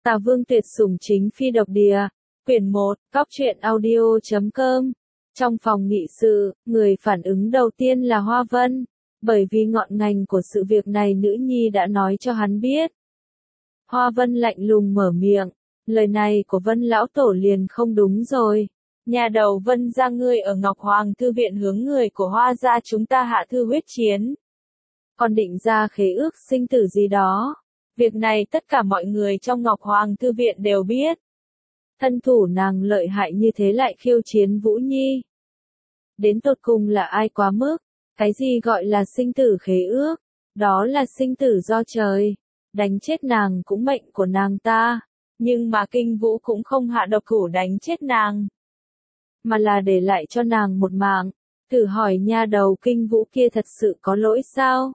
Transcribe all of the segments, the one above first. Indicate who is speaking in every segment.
Speaker 1: Tà Vương tuyệt sủng chính phi độc địa. Quyển 1, Cóc truyện audio.com. Trong phòng nghị sự, người phản ứng đầu tiên là Hoa Vân, bởi vì ngọn ngành của sự việc này nữ nhi đã nói cho hắn biết. Hoa Vân lạnh lùng mở miệng, lời này của Vân lão tổ liền không đúng rồi. Nhà đầu Vân gia ngươi ở Ngọc Hoàng thư viện hướng người của Hoa gia chúng ta hạ thư huyết chiến. Còn định ra khế ước sinh tử gì đó. Việc này tất cả mọi người trong Ngọc Hoàng thư viện đều biết. Thân thủ nàng lợi hại như thế lại khiêu chiến Vũ Nhi. Đến tột cùng là ai quá mức? Cái gì gọi là sinh tử khế ước? Đó là sinh tử do trời. Đánh chết nàng cũng mệnh của nàng ta. Nhưng mà Kinh Vũ cũng không hạ độc thủ đánh chết nàng. Mà là để lại cho nàng một mạng. Thử hỏi nha đầu Kinh Vũ kia thật sự có lỗi sao?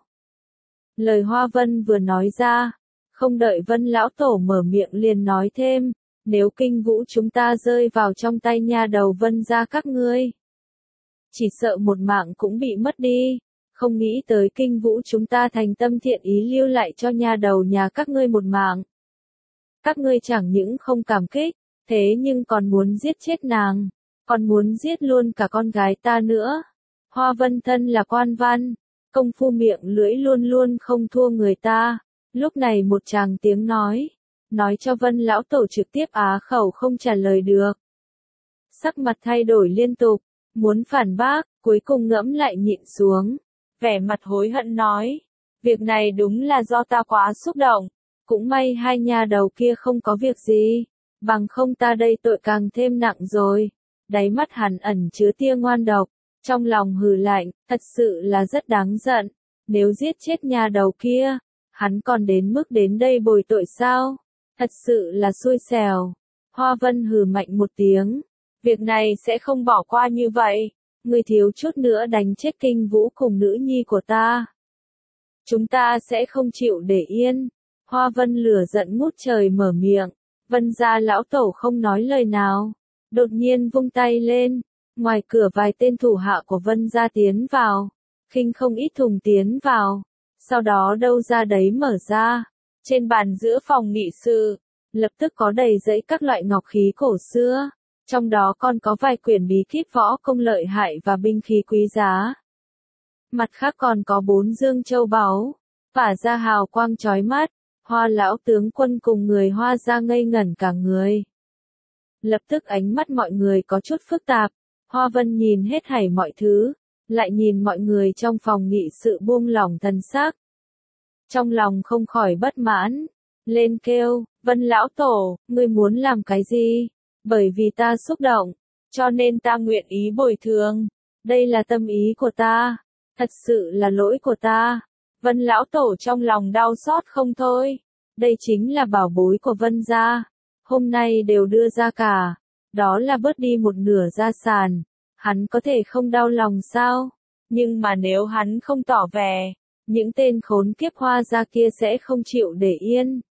Speaker 1: Lời Hoa Vân vừa nói ra. Không đợi Vân lão tổ mở miệng liền nói thêm. Nếu Kinh Vũ chúng ta rơi vào trong tay nha đầu Vân gia các ngươi. Chỉ sợ một mạng cũng bị mất đi. Không nghĩ tới Kinh Vũ chúng ta thành tâm thiện ý lưu lại cho nha đầu nhà các ngươi một mạng. Các ngươi chẳng những không cảm kích, thế nhưng còn muốn giết chết nàng. Còn muốn giết luôn cả con gái ta nữa. Hoa Vân thân là quan văn. Công phu miệng lưỡi luôn luôn không thua người ta. Lúc này một tràng tiếng nói cho Vân lão tổ trực tiếp á khẩu không trả lời được. Sắc mặt thay đổi liên tục, muốn phản bác, cuối cùng ngẫm lại nhịn xuống. Vẻ mặt hối hận nói, việc này đúng là do ta quá xúc động, cũng may hai nhà đầu kia không có việc gì, bằng không ta đây tội càng thêm nặng rồi. Đáy mắt hắn ẩn chứa tia ngoan độc, trong lòng hừ lạnh, thật sự là rất đáng giận, nếu giết chết nhà đầu kia, hắn còn đến mức đến đây bồi tội sao? Thật sự là xui xẻo. Hoa Vân hừ mạnh một tiếng. Việc này sẽ không bỏ qua như vậy. Người thiếu chút nữa đánh chết Kinh Vũ cùng nữ nhi của ta. Chúng ta sẽ không chịu để yên. Hoa Vân lửa giận ngút trời mở miệng. Vân gia lão tổ không nói lời nào. Đột nhiên vung tay lên. Ngoài cửa vài tên thủ hạ của Vân gia tiến vào. Khinh không ít thùng tiến vào. Sau đó đâu ra đấy mở ra. Trên bàn giữa phòng nghị sự, lập tức có đầy dãy các loại ngọc khí cổ xưa, trong đó còn có vài quyển bí kíp võ công lợi hại và binh khí quý giá. Mặt khác còn có 4 dương châu báu, phả ra hào quang chói mắt, Hoa lão tướng quân cùng người Hoa gia ngây ngẩn cả người. Lập tức ánh mắt mọi người có chút phức tạp, Hoa Vân nhìn hết thảy mọi thứ, lại nhìn mọi người trong phòng nghị sự buông lỏng thần sắc. Trong lòng không khỏi bất mãn, lên kêu, Vân lão tổ, ngươi muốn làm cái gì? Bởi vì ta xúc động, cho nên ta nguyện ý bồi thường. Đây là tâm ý của ta, thật sự là lỗi của ta. Vân lão tổ trong lòng đau xót không thôi. Đây chính là bảo bối của Vân gia, hôm nay đều đưa ra cả, đó là bớt đi một nửa gia sản. Hắn có thể không đau lòng sao? Nhưng mà nếu hắn không tỏ vẻ, những tên khốn kiếp Hoa gia kia sẽ không chịu để yên.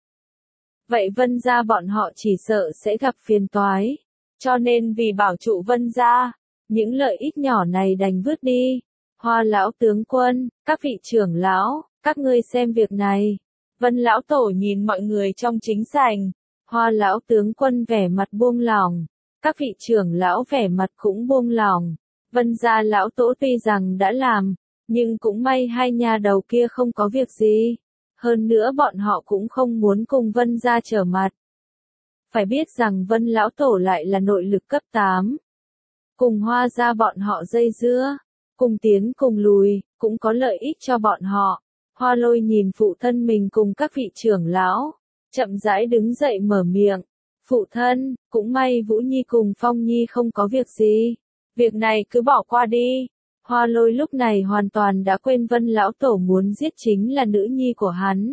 Speaker 1: Vậy Vân gia bọn họ chỉ sợ sẽ gặp phiền toái. Cho nên vì bảo trụ Vân gia, những lợi ích nhỏ này đành vứt đi. Hoa lão tướng quân, các vị trưởng lão, các ngươi xem việc này. Vân lão tổ nhìn mọi người trong chính sảnh. Hoa lão tướng quân vẻ mặt buông lỏng. Các vị trưởng lão vẻ mặt cũng buông lỏng. Vân gia lão tổ tuy rằng đã làm, nhưng cũng may hai nhà đầu kia không có việc gì. Hơn nữa bọn họ cũng không muốn cùng Vân gia trở mặt. Phải biết rằng Vân lão tổ lại là nội lực cấp 8. Cùng Hoa gia bọn họ dây dưa, cùng tiến cùng lùi, cũng có lợi ích cho bọn họ. Hoa Lôi nhìn phụ thân mình cùng các vị trưởng lão, chậm rãi đứng dậy mở miệng. Phụ thân, cũng may Vũ Nhi cùng Phong Nhi không có việc gì. Việc này cứ bỏ qua đi. Hoa Lôi lúc này hoàn toàn đã quên Vân lão tổ muốn giết chính là nữ nhi của hắn.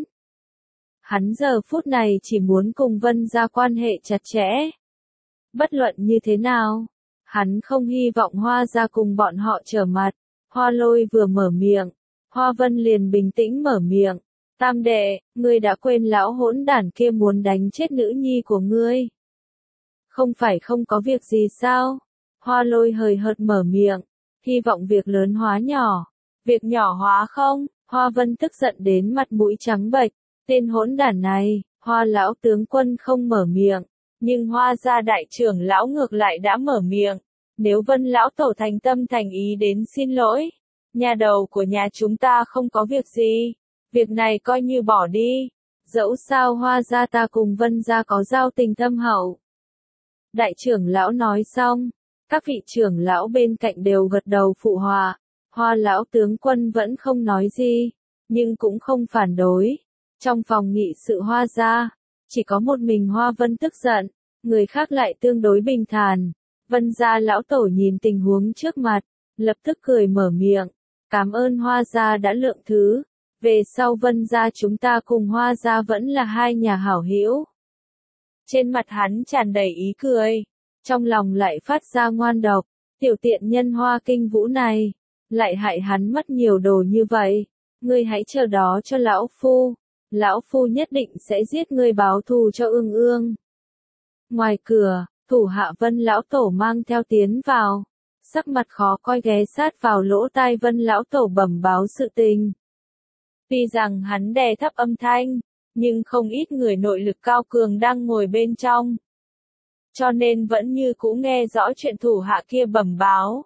Speaker 1: Hắn giờ phút này chỉ muốn cùng Vân gia quan hệ chặt chẽ. Bất luận như thế nào, hắn không hy vọng Hoa gia cùng bọn họ trở mặt. Hoa Lôi vừa mở miệng, Hoa Vân liền bình tĩnh mở miệng. Tam đệ, ngươi đã quên lão hỗn đản kia muốn đánh chết nữ nhi của ngươi. Không phải không có việc gì sao? Hoa Lôi hời hợt mở miệng. Hy vọng việc lớn hóa nhỏ. Việc nhỏ hóa không? Hoa Vân tức giận đến mặt mũi trắng bệch. Tên hỗn đản này, Hoa lão tướng quân không mở miệng, nhưng Hoa gia đại trưởng lão ngược lại đã mở miệng. Nếu Vân lão tổ thành tâm thành ý đến xin lỗi, nhà đầu của nhà chúng ta không có việc gì, việc này coi như bỏ đi. Dẫu sao Hoa gia ta cùng Vân gia có giao tình thâm hậu. Đại trưởng lão nói xong, các vị trưởng lão bên cạnh đều gật đầu phụ họa. Hoa lão tướng quân vẫn không nói gì, nhưng cũng không phản đối. Trong phòng nghị sự Hoa gia, chỉ có một mình Hoa Vân tức giận, người khác lại tương đối bình thản. Vân gia lão tổ nhìn tình huống trước mặt, lập tức cười mở miệng. Cảm ơn Hoa gia đã lượng thứ. Về sau Vân gia chúng ta cùng Hoa gia vẫn là hai nhà hảo hữu. Trên mặt hắn tràn đầy ý cười, trong lòng lại phát ra ngoan độc. Tiểu tiện nhân Hoa Kinh Vũ này, lại hại hắn mất nhiều đồ như vậy. Ngươi hãy chờ đó cho lão phu. Lão phu nhất định sẽ giết ngươi báo thù cho ương ương. Ngoài cửa, thủ hạ Vân lão tổ mang theo tiến vào. Sắc mặt khó coi ghé sát vào lỗ tai Vân lão tổ bẩm báo sự tình. Tuy rằng hắn đè thấp âm thanh, nhưng không ít người nội lực cao cường đang ngồi bên trong. Cho nên vẫn như cũ nghe rõ chuyện thủ hạ kia bẩm báo.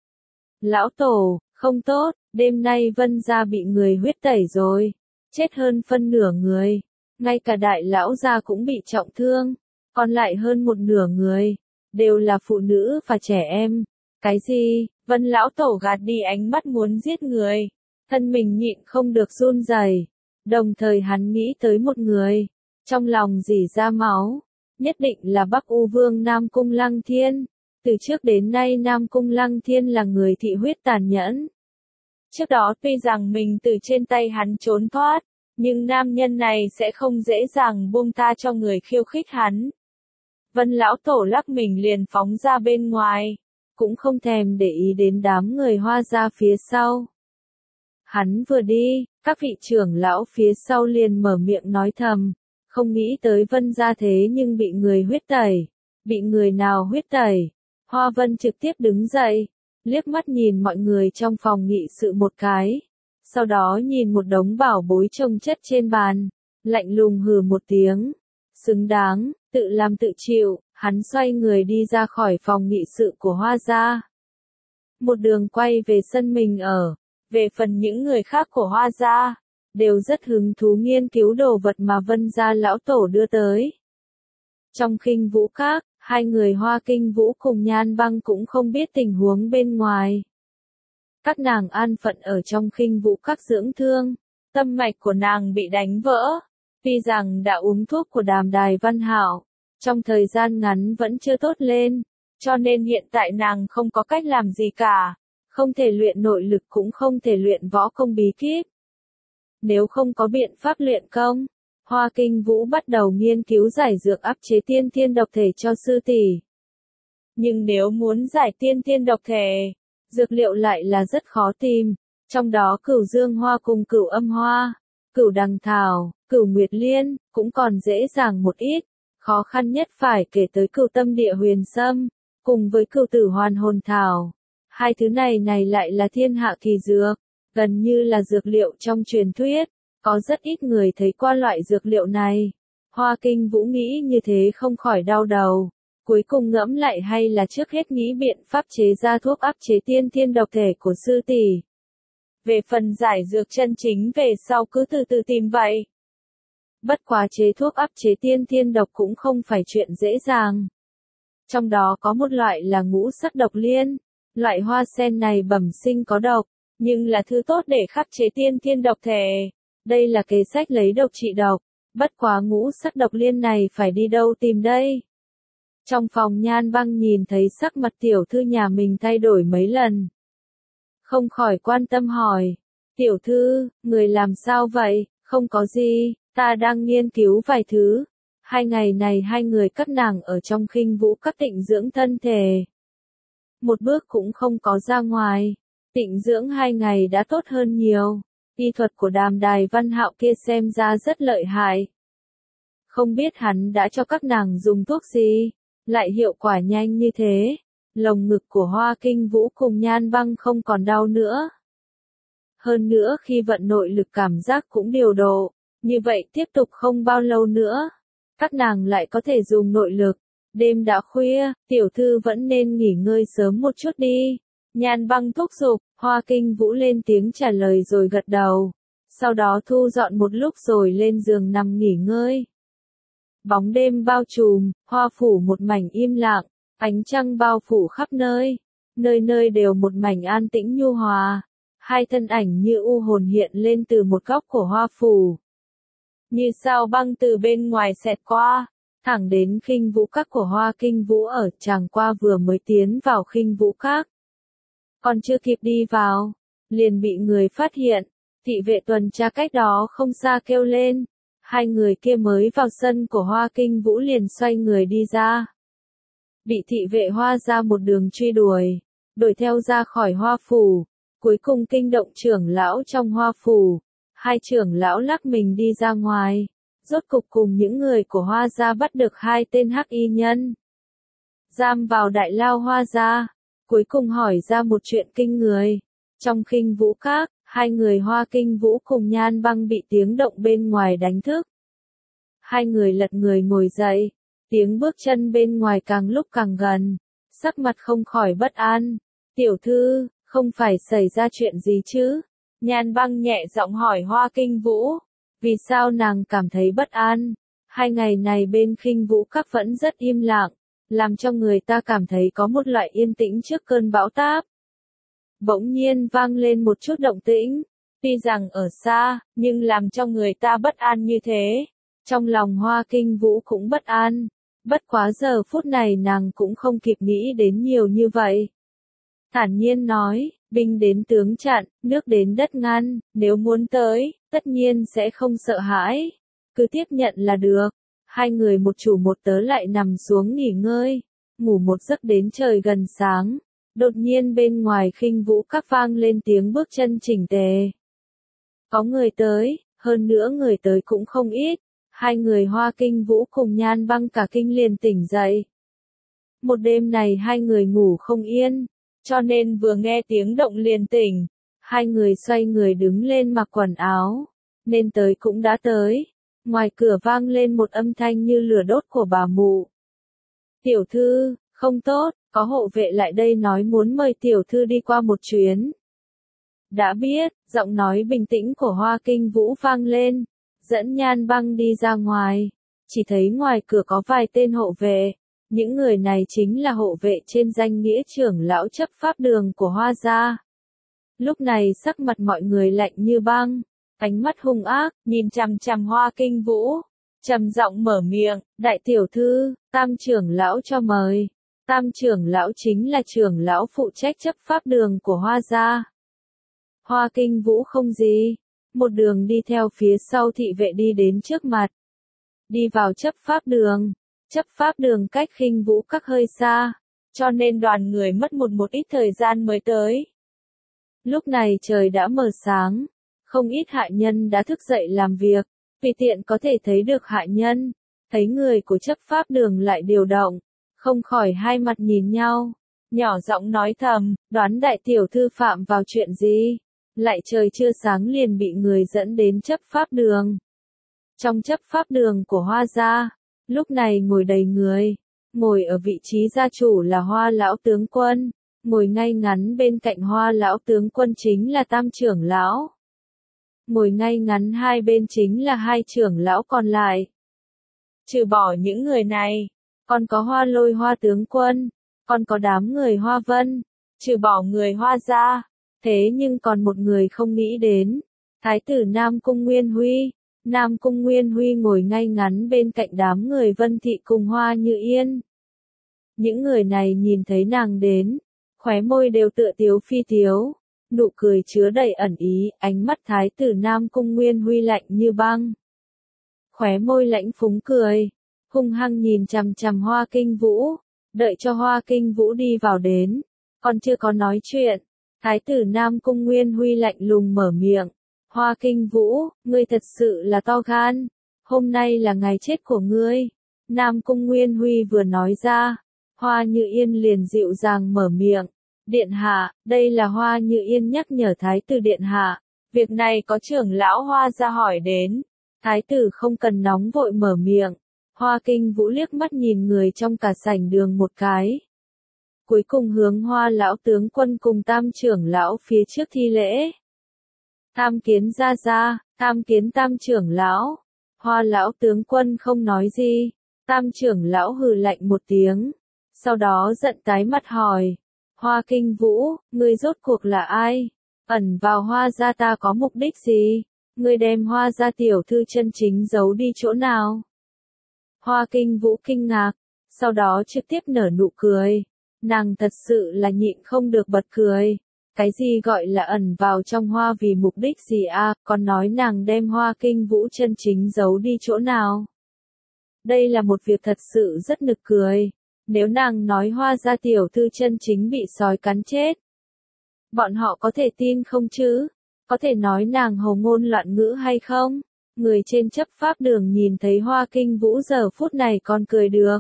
Speaker 1: Lão tổ, không tốt, đêm nay Vân gia bị người huyết tẩy rồi. Chết hơn phân nửa người. Ngay cả đại lão gia cũng bị trọng thương. Còn lại hơn một nửa người. Đều là phụ nữ và trẻ em. Cái gì? Vân lão tổ gạt đi ánh mắt muốn giết người. Thân mình nhịn không được run rẩy. Đồng thời hắn nghĩ tới một người. Trong lòng rỉ ra máu. Nhất định là Bắc U Vương Nam Cung Lăng Thiên. Từ trước đến nay Nam Cung Lăng Thiên là người thị huyết tàn nhẫn. Trước đó tuy rằng mình từ trên tay hắn trốn thoát, nhưng nam nhân này sẽ không dễ dàng buông tha cho người khiêu khích hắn. Vân lão tổ lắc mình liền phóng ra bên ngoài, cũng không thèm để ý đến đám người Hoa gia phía sau. Hắn vừa đi, các vị trưởng lão phía sau liền mở miệng nói thầm, không nghĩ tới Vân gia thế nhưng bị người huyết tẩy. Bị người nào huyết tẩy? Hoa Vân trực tiếp đứng dậy, liếc mắt nhìn mọi người trong phòng nghị sự một cái. Sau đó nhìn một đống bảo bối chồng chất trên bàn, lạnh lùng hừ một tiếng. Xứng đáng, tự làm tự chịu, hắn xoay người đi ra khỏi phòng nghị sự của Hoa gia. Một đường quay về sân mình ở. Về phần những người khác của Hoa gia, đều rất hứng thú nghiên cứu đồ vật mà Vân gia lão tổ đưa tới. Trong Khinh Vũ Các, hai người Hoa Kinh Vũ cùng Nhan Băng cũng không biết tình huống bên ngoài. Các nàng an phận ở trong Khinh Vũ Các dưỡng thương, tâm mạch của nàng bị đánh vỡ. Tuy rằng đã uống thuốc của Đàm Đài Văn Hạo, trong thời gian ngắn vẫn chưa tốt lên, cho nên hiện tại nàng không có cách làm gì cả, không thể luyện nội lực cũng không thể luyện võ công bí kíp. Nếu không có biện pháp luyện công, Hoa Kinh Vũ bắt đầu nghiên cứu giải dược áp chế tiên thiên độc thể cho sư tỷ. Nhưng nếu muốn giải tiên thiên độc thể, dược liệu lại là rất khó tìm, trong đó Cửu Dương Hoa cùng Cửu Âm Hoa, Cửu Đằng Thảo, Cửu Nguyệt Liên, cũng còn dễ dàng một ít, khó khăn nhất phải kể tới Cửu Tâm Địa Huyền Sâm, cùng với Cửu Tử Hoàn Hồn Thảo. Hai thứ này lại là thiên hạ kỳ dược, gần như là dược liệu trong truyền thuyết, có rất ít người thấy qua loại dược liệu này. Hoa Kinh Vũ nghĩ như thế không khỏi đau đầu, cuối cùng ngẫm lại hay là trước hết nghĩ biện pháp chế ra thuốc áp chế tiên thiên độc thể của sư tỷ. Về phần giải dược chân chính về sau cứ từ từ tìm vậy. Bất quá chế thuốc áp chế tiên thiên độc cũng không phải chuyện dễ dàng. Trong đó có một loại là ngũ sắc độc liên, loại hoa sen này bẩm sinh có độc, nhưng là thứ tốt để khắc chế tiên thiên độc thể. Đây là kế sách lấy độc trị độc, bất quá ngũ sắc độc liên này phải đi đâu tìm đây? Trong phòng Nhan Băng nhìn thấy sắc mặt tiểu thư nhà mình thay đổi mấy lần. Không khỏi quan tâm hỏi, tiểu thư, người làm sao vậy? Không có gì, ta đang nghiên cứu vài thứ. 2 ngày này hai người các nàng ở trong Khinh Vũ Các tịnh dưỡng thân thể. Một bước cũng không có ra ngoài, tịnh dưỡng 2 ngày đã tốt hơn nhiều. Y thuật của Đàm Đài Văn Hạo kia xem ra rất lợi hại. Không biết hắn đã cho các nàng dùng thuốc gì, lại hiệu quả nhanh như thế. Lồng ngực của Hoa Kinh Vũ cùng Nhan Băng không còn đau nữa. Hơn nữa khi vận nội lực cảm giác cũng điều độ, Như vậy tiếp tục không bao lâu nữa, các nàng lại có thể dùng nội lực. Đêm đã khuya, tiểu thư vẫn nên nghỉ ngơi sớm một chút đi. Nhan Băng thúc giục, Hoa Kinh Vũ lên tiếng trả lời rồi gật đầu. Sau đó thu dọn một lúc rồi lên giường nằm nghỉ ngơi. Bóng đêm bao trùm, hoa phủ một mảnh im lặng, ánh trăng bao phủ khắp nơi. Nơi nơi đều một mảnh an tĩnh nhu hòa. Hai thân ảnh như u hồn hiện lên từ một góc của hoa phủ. Như sao băng từ bên ngoài xẹt qua, thẳng đến Khinh Vũ Các của Hoa Kinh Vũ ở chàng qua vừa mới tiến vào Khinh Vũ Các. Còn chưa kịp đi vào, liền bị người phát hiện, thị vệ tuần tra cách đó không xa kêu lên. Hai người kia mới vào sân của Hoa Kinh Vũ liền xoay người đi ra. Bị thị vệ Hoa ra một đường truy đuổi theo ra khỏi Hoa phủ, cuối cùng kinh động trưởng lão trong Hoa phủ. Hai trưởng lão lắc mình đi ra ngoài, rốt cục cùng những người của Hoa gia bắt được hai tên hắc y nhân. Giam vào đại lao Hoa gia, cuối cùng hỏi ra một chuyện kinh người. Trong Khinh Vũ Các, hai người Hoa Kinh Vũ cùng Nhan Băng bị tiếng động bên ngoài đánh thức. Hai người lật người ngồi dậy, tiếng bước chân bên ngoài càng lúc càng gần, sắc mặt không khỏi bất an. Tiểu thư, không phải xảy ra chuyện gì chứ? Nhan Băng nhẹ giọng hỏi Hoa Kinh Vũ. Vì sao nàng cảm thấy bất an? Hai ngày này bên Khinh Vũ Các vẫn rất im lặng, làm cho người ta cảm thấy có một loại yên tĩnh trước cơn bão táp. Bỗng nhiên vang lên một chút động tĩnh, tuy rằng ở xa, nhưng làm cho người ta bất an như thế. Trong lòng Hoa Kinh Vũ cũng bất an, bất quá giờ phút này nàng cũng không kịp nghĩ đến nhiều như vậy. Thản nhiên nói, binh đến tướng chặn, nước đến đất ngăn, nếu muốn tới, tất nhiên sẽ không sợ hãi. Cứ tiếp nhận là được. Hai người một chủ một tớ lại nằm xuống nghỉ ngơi, ngủ một giấc đến trời gần sáng. Đột nhiên bên ngoài Khinh Vũ Các vang lên tiếng bước chân chỉnh tề. Có người tới, hơn nữa người tới cũng không ít. Hai người Hoa Kinh Vũ cùng Nhan Băng cả kinh liền tỉnh dậy. Một đêm này hai người ngủ không yên, cho nên vừa nghe tiếng động liền tỉnh. Hai người xoay người đứng lên mặc quần áo, nên tới cũng đã tới. Ngoài cửa vang lên một âm thanh như lửa đốt của bà mụ. Tiểu thư, không tốt, có hộ vệ lại đây nói muốn mời tiểu thư đi qua một chuyến. Đã biết, giọng nói bình tĩnh của Hoa Kinh Vũ vang lên, dẫn Nhan Băng đi ra ngoài. Chỉ thấy ngoài cửa có vài tên hộ vệ. Những người này chính là hộ vệ trên danh nghĩa trưởng lão chấp pháp đường của Hoa gia. Lúc này sắc mặt mọi người lạnh như băng, ánh mắt hung ác, nhìn chằm chằm Hoa Kinh Vũ, trầm giọng mở miệng, đại tiểu thư, Tam trưởng lão cho mời. Tam trưởng lão chính là trưởng lão phụ trách chấp pháp đường của Hoa gia. Hoa Kinh Vũ không gì, một đường đi theo phía sau thị vệ đi đến trước mặt. Đi vào chấp pháp đường. Chấp pháp đường cách Khinh Vũ Các hơi xa, cho nên đoàn người mất một ít thời gian mới tới. Lúc này trời đã mờ sáng, không ít hạ nhân đã thức dậy làm việc, vì tiện có thể thấy được hạ nhân, thấy người của chấp pháp đường lại điều động, không khỏi hai mặt nhìn nhau, nhỏ giọng nói thầm, đoán đại tiểu thư phạm vào chuyện gì, lại trời chưa sáng liền bị người dẫn đến chấp pháp đường. Trong chấp pháp đường của Hoa gia, lúc này ngồi đầy người, ngồi ở vị trí gia chủ là Hoa lão tướng quân, ngồi ngay ngắn bên cạnh Hoa lão tướng quân chính là Tam trưởng lão. Ngồi ngay ngắn hai bên chính là hai trưởng lão còn lại. Trừ bỏ những người này, còn có Hoa Lôi Hoa tướng quân, còn có đám người Hoa Vân, trừ bỏ người Hoa gia, thế nhưng còn một người không nghĩ đến, Thái tử Nam Cung Nguyên Huy. Nam Cung Nguyên Huy ngồi ngay ngắn bên cạnh đám người Vân Thị cùng Hoa Như Yên. Những người này nhìn thấy nàng đến, khóe môi đều tựa tiếu phi tiếu, nụ cười chứa đầy ẩn ý, ánh mắt Thái tử Nam Cung Nguyên Huy lạnh như băng. Khóe môi lãnh phúng cười, hung hăng nhìn chằm chằm Hoa Kinh Vũ, đợi cho Hoa Kinh Vũ đi vào đến, còn chưa có nói chuyện, Thái tử Nam Cung Nguyên Huy lạnh lùng mở miệng. Hoa Kinh Vũ, ngươi thật sự là to gan, hôm nay là ngày chết của ngươi. Nam Cung Nguyên Huy vừa nói ra, Hoa Như Yên liền dịu dàng mở miệng. Điện hạ, đây là Hoa Như Yên nhắc nhở Thái tử điện hạ, việc này có trưởng lão Hoa gia hỏi đến. Thái tử không cần nóng vội mở miệng. Hoa Kinh Vũ liếc mắt nhìn người trong cả sảnh đường một cái. Cuối cùng hướng Hoa lão tướng quân cùng Tam trưởng lão phía trước thi lễ. Tham kiến gia gia, tham kiến Tam trưởng lão. Hoa lão tướng quân không nói gì. Tam trưởng lão hừ lạnh một tiếng. Sau đó giận tái mặt hỏi. Hoa Kinh Vũ, ngươi rốt cuộc là ai? Ẩn vào Hoa gia ta có mục đích gì? Ngươi đem Hoa gia tiểu thư chân chính giấu đi chỗ nào? Hoa Kinh Vũ kinh ngạc, sau đó trực tiếp nở nụ cười. Nàng thật sự là nhịn không được bật cười. Cái gì gọi là ẩn vào trong hoa vì mục đích gì à, còn nói nàng đem Hoa Kinh Vũ chân chính giấu đi chỗ nào? Đây là một việc thật sự rất nực cười. Nếu nàng nói Hoa gia tiểu thư chân chính bị sói cắn chết, bọn họ có thể tin không chứ? Có thể nói nàng hồ ngôn loạn ngữ hay không? Người trên chấp pháp đường nhìn thấy Hoa Kinh Vũ giờ phút này còn cười được.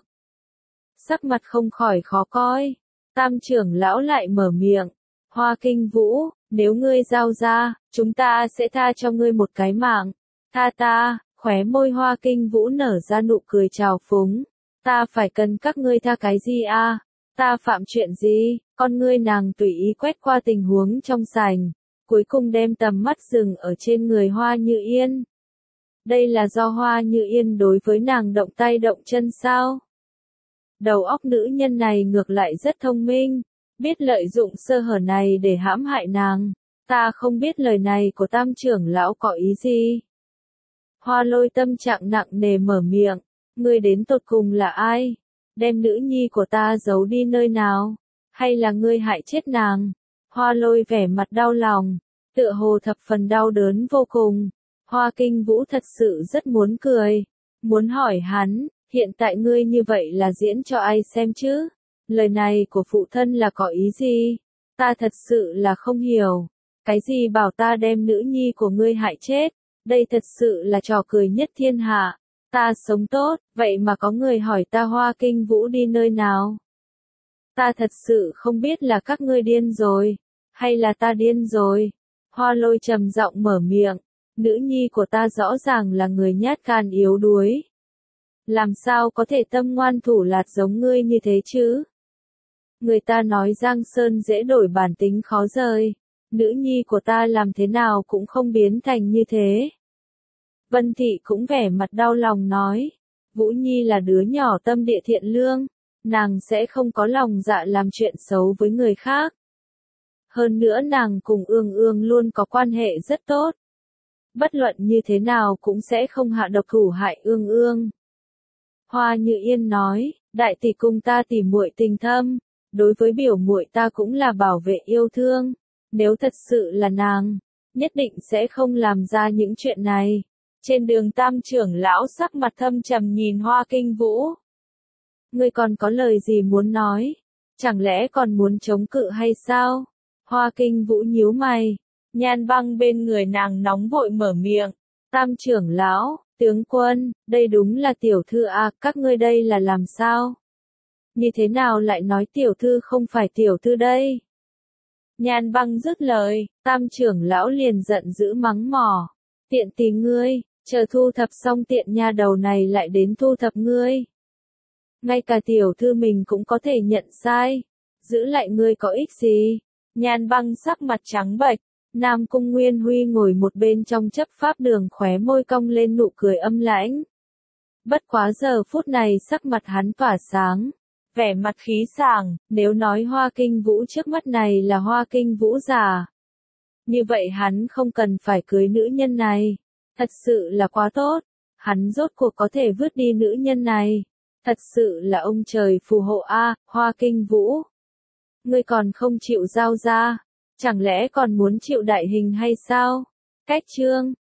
Speaker 1: Sắc mặt không khỏi khó coi. Tam trưởng lão lại mở miệng. Hoa Kinh Vũ, nếu ngươi giao ra, chúng ta sẽ tha cho ngươi một cái mạng. Tha ta, khóe môi Hoa Kinh Vũ nở ra nụ cười trào phúng. Ta phải cần các ngươi tha cái gì à? Ta phạm chuyện gì? Con ngươi nàng tùy ý quét qua tình huống trong sảnh. Cuối cùng đem tầm mắt dừng ở trên người Hoa Như Yên. Đây là do Hoa Như Yên đối với nàng động tay động chân sao? Đầu óc nữ nhân này ngược lại rất thông minh, biết lợi dụng sơ hở này để hãm hại nàng. Ta không biết lời này của Tam trưởng lão có ý gì. Hoa Lôi tâm trạng nặng nề mở miệng, ngươi đến tột cùng là ai? Đem nữ nhi của ta giấu đi nơi nào? Hay là ngươi hại chết nàng? Hoa Lôi vẻ mặt đau lòng, tựa hồ thập phần đau đớn vô cùng. Hoa Kinh Vũ thật sự rất muốn cười, muốn hỏi hắn, hiện tại ngươi như vậy là diễn cho ai xem chứ? Lời này của phụ thân là có ý gì? Ta thật sự là không hiểu. Cái gì bảo ta đem nữ nhi của ngươi hại chết? Đây thật sự là trò cười nhất thiên hạ. Ta sống tốt, vậy mà có người hỏi ta Hoa Kinh Vũ đi nơi nào? Ta thật sự không biết là các ngươi điên rồi, hay là ta điên rồi. Hoa Lôi trầm giọng mở miệng, nữ nhi của ta rõ ràng là người nhát gan yếu đuối. Làm sao có thể tâm ngoan thủ lạt giống ngươi như thế chứ? Người ta nói Giang Sơn dễ đổi bản tính khó rời. Nữ nhi của ta làm thế nào cũng không biến thành như thế. Vân Thị cũng vẻ mặt đau lòng nói. Vũ Nhi là đứa nhỏ tâm địa thiện lương. Nàng sẽ không có lòng dạ làm chuyện xấu với người khác. Hơn nữa nàng cùng Ương Ương luôn có quan hệ rất tốt. Bất luận như thế nào cũng sẽ không hạ độc thủ hại Ương Ương. Hoa Như Yên nói, đại tỷ cùng ta tỉ muội tình thâm, đối với biểu muội ta cũng là bảo vệ yêu thương. Nếu thật sự là nàng, nhất định sẽ không làm ra những chuyện này. Trên đường Tam trưởng lão sắc mặt thâm trầm nhìn Hoa Kinh Vũ. Ngươi còn có lời gì muốn nói? Chẳng lẽ còn muốn chống cự hay sao? Hoa Kinh Vũ nhíu mày. Nhan Băng bên người nàng nóng vội mở miệng. Tam trưởng lão, tướng quân, đây đúng là tiểu thư à, các ngươi đây là làm sao? Như thế nào lại nói tiểu thư không phải tiểu thư đây? Nhan Băng dứt lời, Tam trưởng lão liền giận dữ mắng mỏ. Tiện tì ngươi, chờ thu thập xong tiện nha đầu này lại đến thu thập ngươi. Ngay cả tiểu thư mình cũng có thể nhận sai. Giữ lại ngươi có ích gì? Nhan Băng sắc mặt trắng bệch. Nam Cung Nguyên Huy ngồi một bên trong chấp pháp đường khóe môi cong lên nụ cười âm lãnh. Bất quá giờ phút này sắc mặt hắn tỏa sáng. Vẻ mặt khí sảng, nếu nói Hoa Kinh Vũ trước mắt này là Hoa Kinh Vũ già. Như vậy hắn không cần phải cưới nữ nhân này. Thật sự là quá tốt. Hắn rốt cuộc có thể vứt đi nữ nhân này. Thật sự là ông trời phù hộ a, Hoa Kinh Vũ. Ngươi còn không chịu giao ra. Chẳng lẽ còn muốn chịu đại hình hay sao? Cách chương